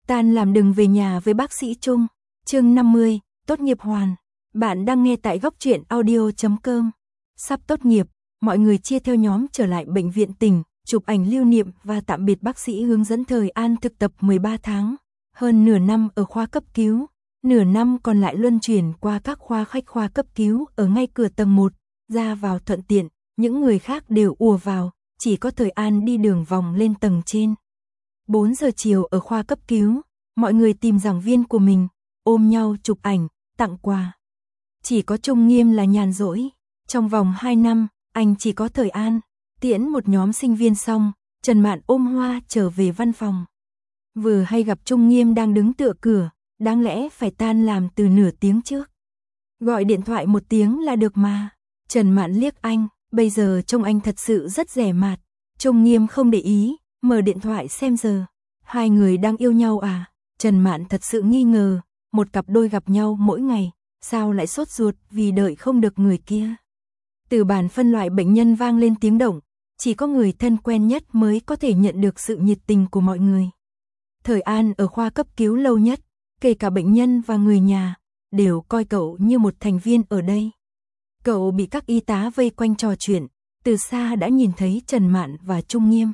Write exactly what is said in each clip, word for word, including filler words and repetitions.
Tan làm đừng về nhà với bác sĩ Trung. Chương năm mươi, tốt nghiệp hoàn. Bạn đang nghe tại góc truyện audio chấm com. Sắp tốt nghiệp, mọi người chia theo nhóm trở lại bệnh viện tỉnh, chụp ảnh lưu niệm và tạm biệt bác sĩ hướng dẫn Thời An thực tập mười ba tháng, hơn nửa năm ở khoa cấp cứu, nửa năm còn lại luân chuyển qua các khoa khách khoa cấp cứu ở ngay cửa tầng một, ra vào thuận tiện, những người khác đều ùa vào, chỉ có Thời An đi đường vòng lên tầng trên. bốn giờ chiều ở khoa cấp cứu, mọi người tìm giảng viên của mình, ôm nhau chụp ảnh, tặng quà. Chỉ có Trung Nghiêm là nhàn rỗi, trong vòng hai năm, anh chỉ có Thời An, tiễn một nhóm sinh viên xong, Trần Mạn ôm hoa trở về văn phòng. Vừa hay gặp Trung Nghiêm đang đứng tựa cửa, đáng lẽ phải tan làm từ nửa tiếng trước. Gọi điện thoại một tiếng là được mà. Trần Mạn liếc anh, bây giờ trông anh thật sự rất rẻ mạt. Trung Nghiêm không để ý, mở điện thoại xem giờ. Hai người đang yêu nhau à? Trần Mạn thật sự nghi ngờ, một cặp đôi gặp nhau mỗi ngày, sao lại sốt ruột vì đợi không được người kia. Từ bàn phân loại bệnh nhân vang lên tiếng động, chỉ có người thân quen nhất mới có thể nhận được sự nhiệt tình của mọi người. Thời An ở khoa cấp cứu lâu nhất, kể cả bệnh nhân và người nhà, đều coi cậu như một thành viên ở đây. Cậu bị các y tá vây quanh trò chuyện, từ xa đã nhìn thấy Trần Mạn và Trung Nghiêm.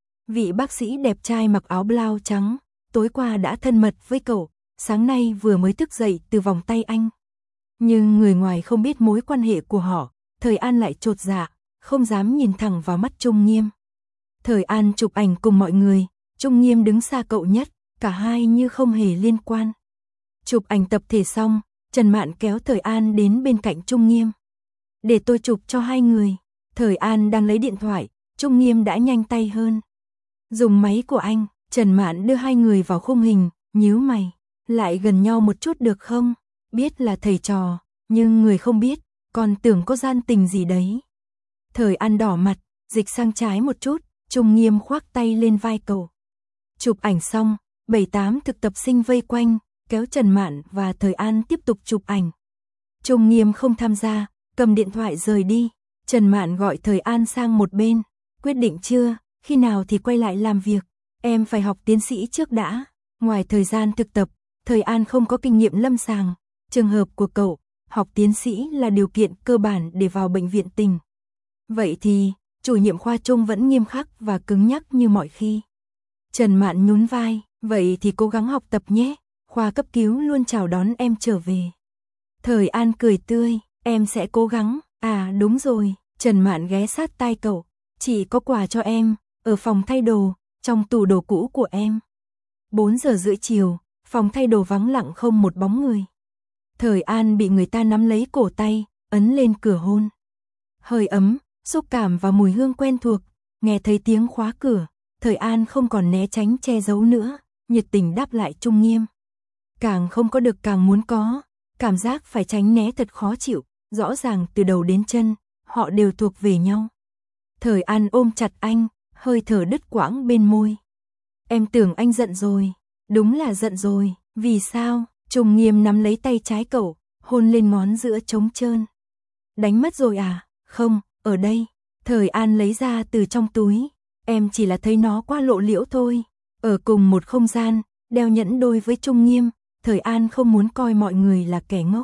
Vị bác sĩ đẹp trai mặc áo blau trắng, tối qua đã thân mật với cậu, sáng nay vừa mới thức dậy từ vòng tay anh. Nhưng người ngoài không biết mối quan hệ của họ, Thời An lại chột dạ, không dám nhìn thẳng vào mắt Trung Nghiêm. Thời An chụp ảnh cùng mọi người, Trung Nghiêm đứng xa cậu nhất, cả hai như không hề liên quan. Chụp ảnh tập thể xong, Trần Mạn kéo Thời An đến bên cạnh Trung Nghiêm. Để tôi chụp cho hai người. Thời An đang lấy điện thoại, Trung Nghiêm đã nhanh tay hơn. Dùng máy của anh, Trần Mạn đưa hai người vào khung hình, nhíu mày. Lại gần nhau một chút được không? Biết là thầy trò, nhưng người không biết, còn tưởng có gian tình gì đấy. Thời An đỏ mặt, dịch sang trái một chút, Trung Nghiêm khoác tay lên vai cậu. Chụp ảnh xong, bảy tám thực tập sinh vây quanh, kéo Trần Mạn và Thời An tiếp tục chụp ảnh. Trung Nghiêm không tham gia, cầm điện thoại rời đi. Trần Mạn gọi Thời An sang một bên. Quyết định chưa, khi nào thì quay lại làm việc? Em phải học tiến sĩ trước đã. Ngoài thời gian thực tập, Thời An không có kinh nghiệm lâm sàng. Trường hợp của cậu, học tiến sĩ là điều kiện cơ bản để vào bệnh viện tỉnh. Vậy thì, chủ nhiệm khoa Trung vẫn nghiêm khắc và cứng nhắc như mọi khi. Trần Mạn nhún vai, vậy thì cố gắng học tập nhé, khoa cấp cứu luôn chào đón em trở về. Thời An cười tươi, em sẽ cố gắng, à đúng rồi, Trần Mạn ghé sát tai cậu, chị có quà cho em, ở phòng thay đồ, trong tủ đồ cũ của em. bốn giờ rưỡi chiều, phòng thay đồ vắng lặng không một bóng người. Thời An bị người ta nắm lấy cổ tay, ấn lên cửa hôn. Hơi ấm, xúc cảm và mùi hương quen thuộc, nghe thấy tiếng khóa cửa. Thời An không còn né tránh che giấu nữa, nhiệt tình đáp lại Trung Nghiêm. Càng không có được càng muốn có, cảm giác phải tránh né thật khó chịu, rõ ràng từ đầu đến chân, họ đều thuộc về nhau. Thời An ôm chặt anh, hơi thở đứt quãng bên môi. Em tưởng anh giận rồi, đúng là giận rồi, vì sao? Trung Nghiêm nắm lấy tay trái cậu, hôn lên ngón giữa trống trơn. Đánh mất rồi à? Không, ở đây. Thời An lấy ra từ trong túi. Em chỉ là thấy nó qua lộ liễu thôi. Ở cùng một không gian, đeo nhẫn đôi với Trung Nghiêm, Thời An không muốn coi mọi người là kẻ ngốc.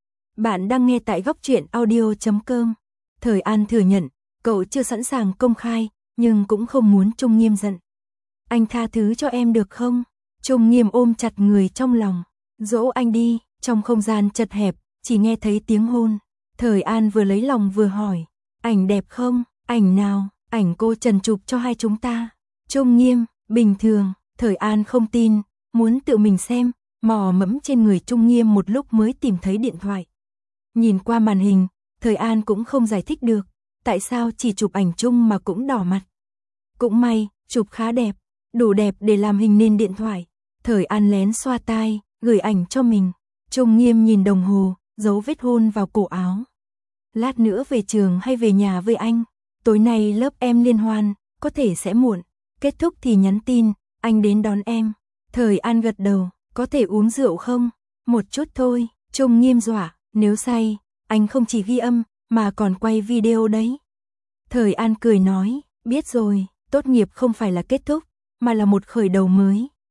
Bạn đang nghe tại góc truyện audio chấm com. Thời An thừa nhận, cậu chưa sẵn sàng công khai, nhưng cũng không muốn Trung Nghiêm giận. Anh tha thứ cho em được không? Trung Nghiêm ôm chặt người trong lòng. Dỗ anh đi, trong không gian chật hẹp, chỉ nghe thấy tiếng hôn. Thời An vừa lấy lòng vừa hỏi, ảnh đẹp không? Ảnh nào? Ảnh cô Trần chụp cho hai chúng ta. Trung Nghiêm, bình thường. Thời An không tin, muốn tự mình xem, mò mẫm trên người Trung Nghiêm một lúc mới tìm thấy điện thoại. Nhìn qua màn hình, Thời An cũng không giải thích được, tại sao chỉ chụp ảnh chung mà cũng đỏ mặt. Cũng may, chụp khá đẹp, đủ đẹp để làm hình nền điện thoại. Thời An lén xoa tai, gửi ảnh cho mình. Trung Nghiêm nhìn đồng hồ, dấu vết hôn vào cổ áo. Lát nữa về trường hay về nhà với anh? Tối nay lớp em liên hoan, có thể sẽ muộn. Kết thúc thì nhắn tin, anh đến đón em. Thời An gật đầu, có thể uống rượu không? Một chút thôi. Trung Nghiêm dọa, nếu say, anh không chỉ ghi âm, mà còn quay video đấy. Thời An cười nói, biết rồi, tốt nghiệp không phải là kết thúc, mà là một khởi đầu mới.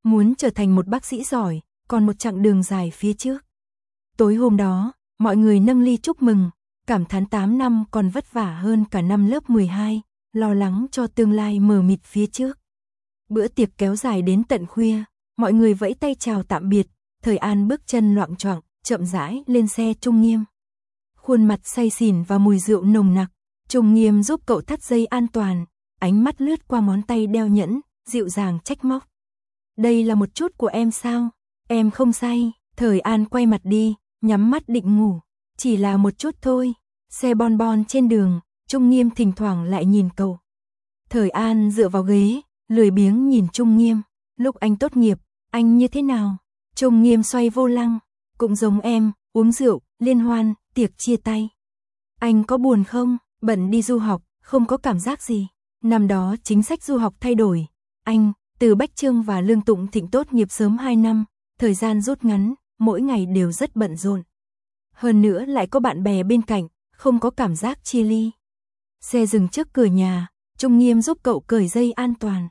muốn trở thành một bác sĩ giỏi, còn một chặng đường dài phía trước. Tối hôm đó, mọi người nâng ly chúc mừng, cảm thán tám năm còn vất vả hơn cả năm lớp mười hai, lo lắng cho tương lai mờ mịt phía trước. Bữa tiệc kéo dài đến tận khuya, mọi người vẫy tay chào tạm biệt, Thời An bước chân loạng choạng, chậm rãi lên xe Trung Nghiêm. Khuôn mặt say xỉn và mùi rượu nồng nặc, Trung Nghiêm giúp cậu thắt dây an toàn, ánh mắt lướt qua ngón tay đeo nhẫn, dịu dàng trách móc. Đây là một chút của em sao? Em không say. Thời An quay mặt đi, nhắm mắt định ngủ. Chỉ là một chút thôi. Xe bon bon trên đường, Trung Nghiêm thỉnh thoảng lại nhìn cậu. Thời An dựa vào ghế, lười biếng nhìn Trung Nghiêm. Lúc anh tốt nghiệp, anh như thế nào? Trung Nghiêm xoay vô lăng. Cũng giống em, uống rượu, liên hoan, tiệc chia tay. Anh có buồn không? Bận đi du học, không có cảm giác gì. Năm đó chính sách du học thay đổi. Anh, từ Bách Trương và Lương Tụng Thịnh tốt nghiệp sớm hai năm, thời gian rút ngắn, mỗi ngày đều rất bận rộn. Hơn nữa lại có bạn bè bên cạnh, không có cảm giác chia ly. Xe dừng trước cửa nhà, Trung Nghiêm giúp cậu cởi dây an toàn.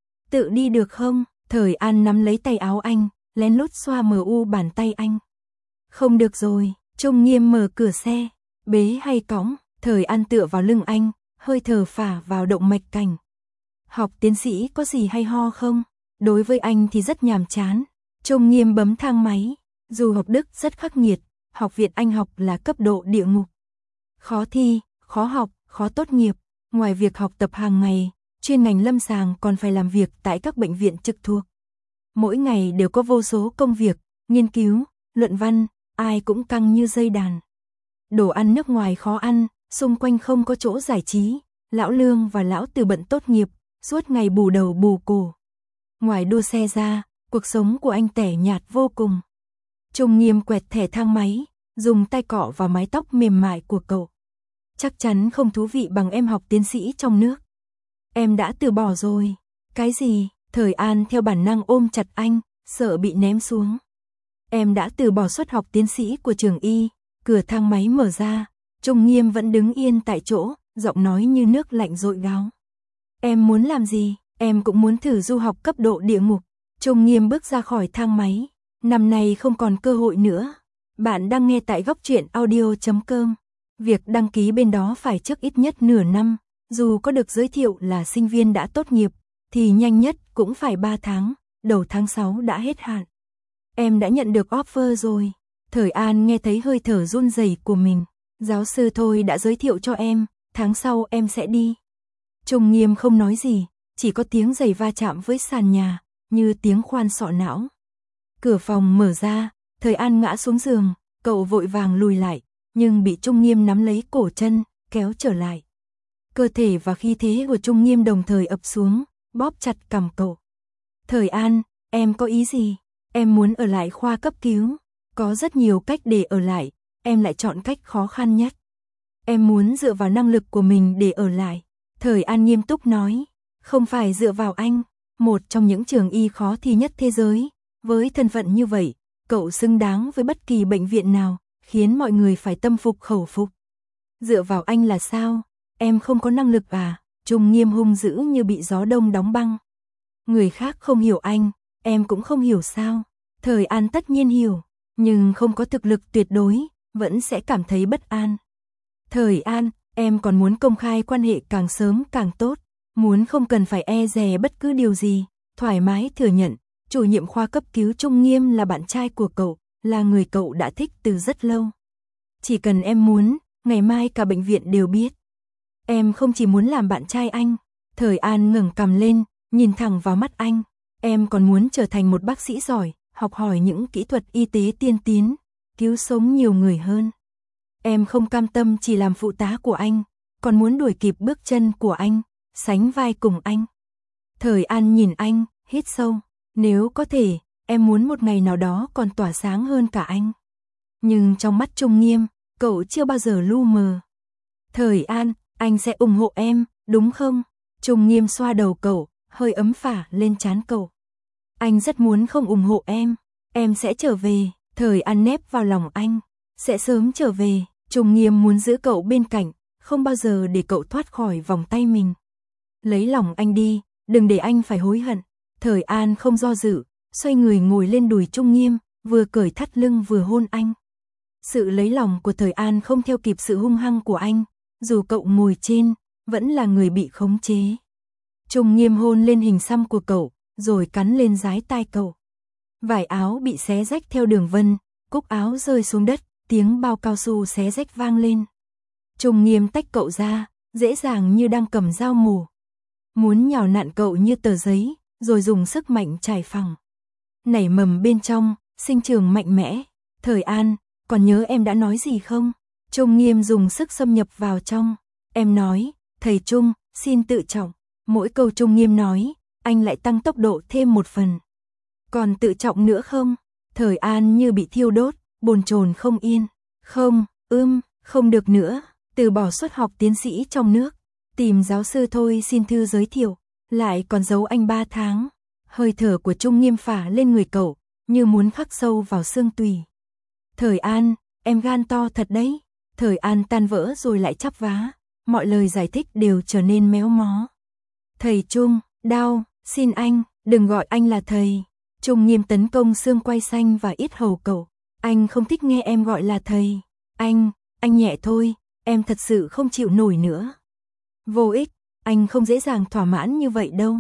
Tự đi được không? Thời An nắm lấy tay áo anh, lén lút xoa mờ u bàn tay anh. Không được rồi, Trung Nghiêm mở cửa xe, bế hay cõng, Thời An tựa vào lưng anh, hơi thở phả vào động mạch cảnh. Học tiến sĩ có gì hay ho không? Đối với anh thì rất nhàm chán. Trung Nghiêm bấm thang máy, dù học Đức rất khắc nghiệt, học viện anh học là cấp độ địa ngục. Khó thi, khó học, khó tốt nghiệp, ngoài việc học tập hàng ngày, chuyên ngành lâm sàng còn phải làm việc tại các bệnh viện trực thuộc. Mỗi ngày đều có vô số công việc, nghiên cứu, luận văn, ai cũng căng như dây đàn. Đồ ăn nước ngoài khó ăn, xung quanh không có chỗ giải trí, lão Lương và lão Từ bận tốt nghiệp, suốt ngày bù đầu bù cổ. Ngoài đua xe ra, cuộc sống của anh tẻ nhạt vô cùng. Trung Nghiêm quẹt thẻ thang máy, dùng tay cọ vào mái tóc mềm mại của cậu. Chắc chắn không thú vị bằng em học tiến sĩ trong nước. Em đã từ bỏ rồi. Cái gì? Thời An theo bản năng ôm chặt anh, sợ bị ném xuống. Em đã từ bỏ suất học tiến sĩ của trường y. Cửa thang máy mở ra, Trung Nghiêm vẫn đứng yên tại chỗ, giọng nói như nước lạnh dội gáo. Em muốn làm gì? Em cũng muốn thử du học cấp độ địa ngục. Trung Nghiêm bước ra khỏi thang máy. Năm nay không còn cơ hội nữa. Bạn đang nghe tại góc truyện audio chấm com. Việc đăng ký bên đó phải trước ít nhất nửa năm. Dù có được giới thiệu là sinh viên đã tốt nghiệp, thì nhanh nhất cũng phải ba tháng, đầu tháng sáu đã hết hạn. Em đã nhận được offer rồi. Thời An nghe thấy hơi thở run rẩy của mình. Giáo sư Thôi đã giới thiệu cho em, tháng sau em sẽ đi. Trung Nghiêm không nói gì, chỉ có tiếng giày va chạm với sàn nhà, như tiếng khoan sọ não. Cửa phòng mở ra, Thời An ngã xuống giường, cậu vội vàng lùi lại, nhưng bị Trung Nghiêm nắm lấy cổ chân, kéo trở lại. Cơ thể và khí thế của Trung Nghiêm đồng thời ập xuống, bóp chặt cằm cậu. Thời An, em có ý gì? Em muốn ở lại khoa cấp cứu. Có rất nhiều cách để ở lại, em lại chọn cách khó khăn nhất. Em muốn dựa vào năng lực của mình để ở lại. Thời An nghiêm túc nói, không phải dựa vào anh, một trong những trường y khó thi nhất thế giới. Với thân phận như vậy, cậu xứng đáng với bất kỳ bệnh viện nào, khiến mọi người phải tâm phục khẩu phục. Dựa vào anh là sao? Em không có năng lực à? Trung Nghiêm hung dữ như bị gió đông đóng băng. Người khác không hiểu anh, em cũng không hiểu sao? Thời An tất nhiên hiểu, nhưng không có thực lực tuyệt đối, vẫn sẽ cảm thấy bất an. Thời An, em còn muốn công khai quan hệ càng sớm càng tốt, muốn không cần phải e dè bất cứ điều gì, thoải mái thừa nhận, chủ nhiệm khoa cấp cứu Trung Nghiêm là bạn trai của cậu, là người cậu đã thích từ rất lâu. Chỉ cần em muốn, ngày mai cả bệnh viện đều biết. Em không chỉ muốn làm bạn trai anh. Thời An ngẩng cằm lên, nhìn thẳng vào mắt anh. Em còn muốn trở thành một bác sĩ giỏi, học hỏi những kỹ thuật y tế tiên tiến, cứu sống nhiều người hơn. Em không cam tâm chỉ làm phụ tá của anh, còn muốn đuổi kịp bước chân của anh, sánh vai cùng anh. Thời An nhìn anh, hít sâu. Nếu có thể, em muốn một ngày nào đó còn tỏa sáng hơn cả anh. Nhưng trong mắt Trung Nghiêm, cậu chưa bao giờ lu mờ. Thời An, anh sẽ ủng hộ em, đúng không? Trung Nghiêm xoa đầu cậu, hơi ấm phả lên trán cậu. Anh rất muốn không ủng hộ em, em sẽ trở về. Thời An nép vào lòng anh, sẽ sớm trở về. Trung Nghiêm muốn giữ cậu bên cạnh, không bao giờ để cậu thoát khỏi vòng tay mình. Lấy lòng anh đi, đừng để anh phải hối hận. Thời An không do dự, xoay người ngồi lên đùi Trung Nghiêm, vừa cởi thắt lưng vừa hôn anh. Sự lấy lòng của Thời An không theo kịp sự hung hăng của anh, dù cậu ngồi trên, vẫn là người bị khống chế. Trung Nghiêm hôn lên hình xăm của cậu, rồi cắn lên dái tai cậu. Vải áo bị xé rách theo đường vân, cúc áo rơi xuống đất, tiếng bao cao su xé rách vang lên. Trung Nghiêm tách cậu ra, dễ dàng như đang cầm dao mổ. Muốn nhào nặn cậu như tờ giấy, rồi dùng sức mạnh trải phẳng. Nảy mầm bên trong, sinh trưởng mạnh mẽ. Thời An, còn nhớ em đã nói gì không? Trung Nghiêm dùng sức xâm nhập vào trong. Em nói, thầy Trung, xin tự trọng. Mỗi câu Trung Nghiêm nói, anh lại tăng tốc độ thêm một phần. Còn tự trọng nữa không? Thời An như bị thiêu đốt, bồn chồn không yên. Không, ưm, không được nữa. Từ bỏ suất học tiến sĩ trong nước. Tìm giáo sư thôi, xin thư giới thiệu. Lại còn giấu anh ba tháng. Hơi thở của Trung Nghiêm phả lên người cậu, như muốn khắc sâu vào xương tủy. Thời An, em gan to thật đấy. Thời An tan vỡ rồi lại chắp vá. Mọi lời giải thích đều trở nên méo mó. Thầy Trung, đau, xin anh, đừng gọi anh là thầy. Trung Nghiêm tấn công xương quai xanh và yết hầu cậu. Anh không thích nghe em gọi là thầy. Anh, anh nhẹ thôi, em thật sự không chịu nổi nữa. Vô ích, anh không dễ dàng thỏa mãn như vậy đâu.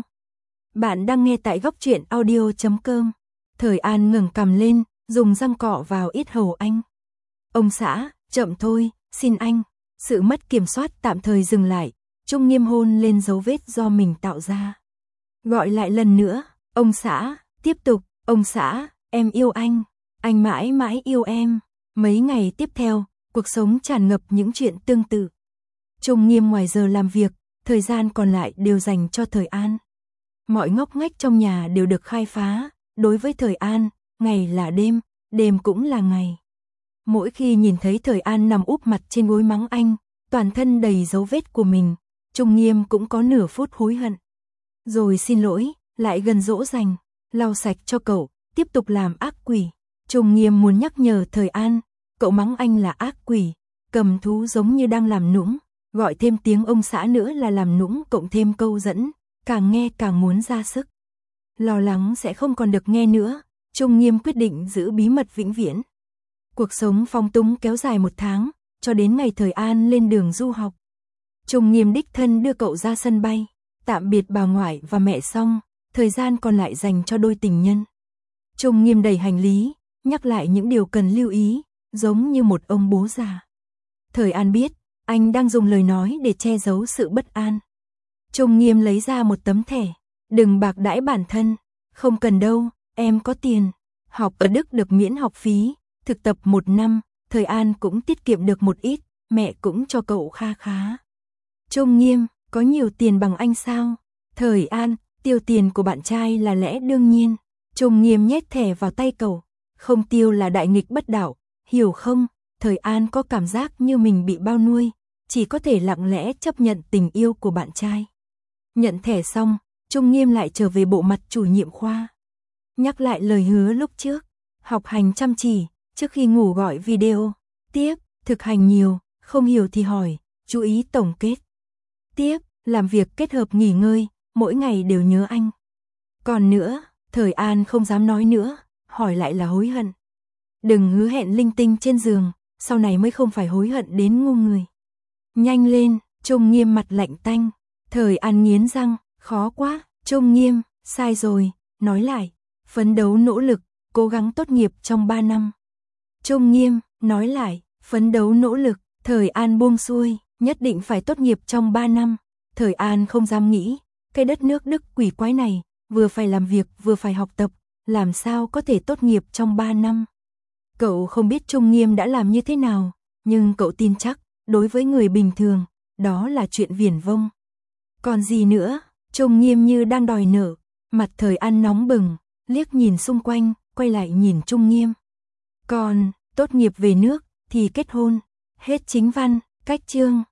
Bạn đang nghe tại góc truyện audio chấm com. Thời An ngẩng cằm lên, dùng răng cọ vào yết hầu anh. Ông xã, chậm thôi, xin anh. Sự mất kiểm soát tạm thời dừng lại. Trung Nghiêm hôn lên dấu vết do mình tạo ra. Gọi lại lần nữa, ông xã, tiếp tục, ông xã, em yêu anh. Anh mãi mãi yêu em. Mấy ngày tiếp theo, cuộc sống tràn ngập những chuyện tương tự. Trung Nghiêm ngoài giờ làm việc, thời gian còn lại đều dành cho Thời An. Mọi ngóc ngách trong nhà đều được khai phá. Đối với Thời An, ngày là đêm, đêm cũng là ngày. Mỗi khi nhìn thấy Thời An nằm úp mặt trên gối mắng anh, toàn thân đầy dấu vết của mình, Trung Nghiêm cũng có nửa phút hối hận. Rồi xin lỗi, lại gần dỗ dành, lau sạch cho cậu, tiếp tục làm ác quỷ. Trung Nghiêm muốn nhắc nhở Thời An, cậu mắng anh là ác quỷ, cầm thú giống như đang làm nũng, gọi thêm tiếng ông xã nữa là làm nũng cộng thêm câu dẫn, càng nghe càng muốn ra sức. Lo lắng sẽ không còn được nghe nữa, Trung Nghiêm quyết định giữ bí mật vĩnh viễn. Cuộc sống phong túng kéo dài một tháng, cho đến ngày Thời An lên đường du học. Trung Nghiêm đích thân đưa cậu ra sân bay, tạm biệt bà ngoại và mẹ xong, thời gian còn lại dành cho đôi tình nhân. Trung Nghiêm đẩy hành lý, nhắc lại những điều cần lưu ý, giống như một ông bố già. Thời An biết, anh đang dùng lời nói để che giấu sự bất an. Trung Nghiêm lấy ra một tấm thẻ, đừng bạc đãi bản thân, không cần đâu, em có tiền. Học ở Đức được miễn học phí, thực tập một năm, Thời An cũng tiết kiệm được một ít, mẹ cũng cho cậu kha khá. Trung Nghiêm, có nhiều tiền bằng anh sao? Thời An, tiêu tiền của bạn trai là lẽ đương nhiên. Trung Nghiêm nhét thẻ vào tay cậu, không tiêu là đại nghịch bất đạo, hiểu không? Thời An có cảm giác như mình bị bao nuôi, chỉ có thể lặng lẽ chấp nhận tình yêu của bạn trai. Nhận thẻ xong, Trung Nghiêm lại trở về bộ mặt chủ nhiệm khoa. Nhắc lại lời hứa lúc trước, học hành chăm chỉ, trước khi ngủ gọi video, tiếp, thực hành nhiều, không hiểu thì hỏi, chú ý tổng kết. Tiếp, làm việc kết hợp nghỉ ngơi, mỗi ngày đều nhớ anh. Còn nữa, Thời An không dám nói nữa, hỏi lại là hối hận. Đừng hứa hẹn linh tinh trên giường, sau này mới không phải hối hận đến ngu người. Nhanh lên, Trung Nghiêm mặt lạnh tanh. Thời An nghiến răng, khó quá, Trung Nghiêm, sai rồi, nói lại, phấn đấu nỗ lực, cố gắng tốt nghiệp trong ba năm. Trung Nghiêm, nói lại, phấn đấu nỗ lực, Thời An buông xuôi, nhất định phải tốt nghiệp trong ba năm. Thời An không dám nghĩ, cái đất nước Đức quỷ quái này, vừa phải làm việc vừa phải học tập, làm sao có thể tốt nghiệp trong ba năm. Cậu không biết Trung Nghiêm đã làm như thế nào, nhưng cậu tin chắc, đối với người bình thường, đó là chuyện viển vông. Còn gì nữa, Trung Nghiêm như đang đòi nợ, mặt Thời An nóng bừng, liếc nhìn xung quanh, quay lại nhìn Trung Nghiêm. Còn, tốt nghiệp về nước, thì kết hôn, hết chính văn, cách chương.